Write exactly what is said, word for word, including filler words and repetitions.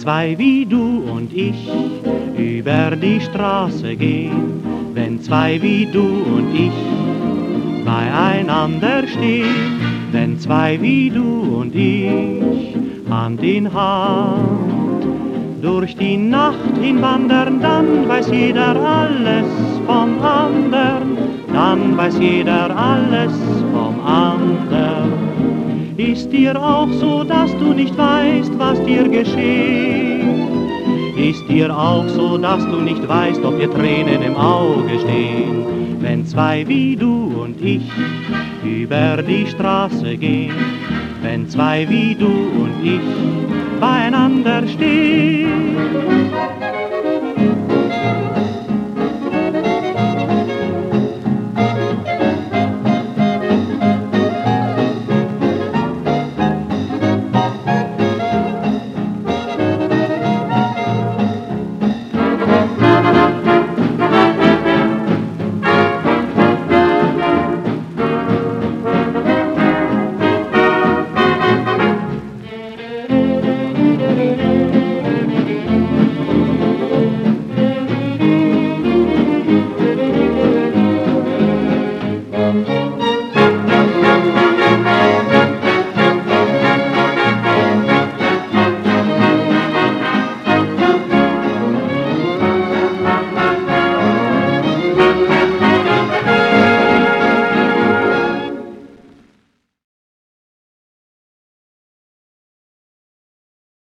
zwei wie du und ich über die Straße gehen, wenn zwei wie du und ich beieinander stehen, wenn zwei wie du und ich Hand in Hand durch die Nacht hinwandern, dann weiß jeder alles vom andern, dann weiß jeder alles vom andern. Ist dir auch so, dass du nicht weißt, was dir geschieht? Ist dir auch so, dass du nicht weißt, ob dir Tränen im Auge stehen, wenn zwei wie du und ich über die Straße gehen, wenn zwei wie du und ich beieinander stehen?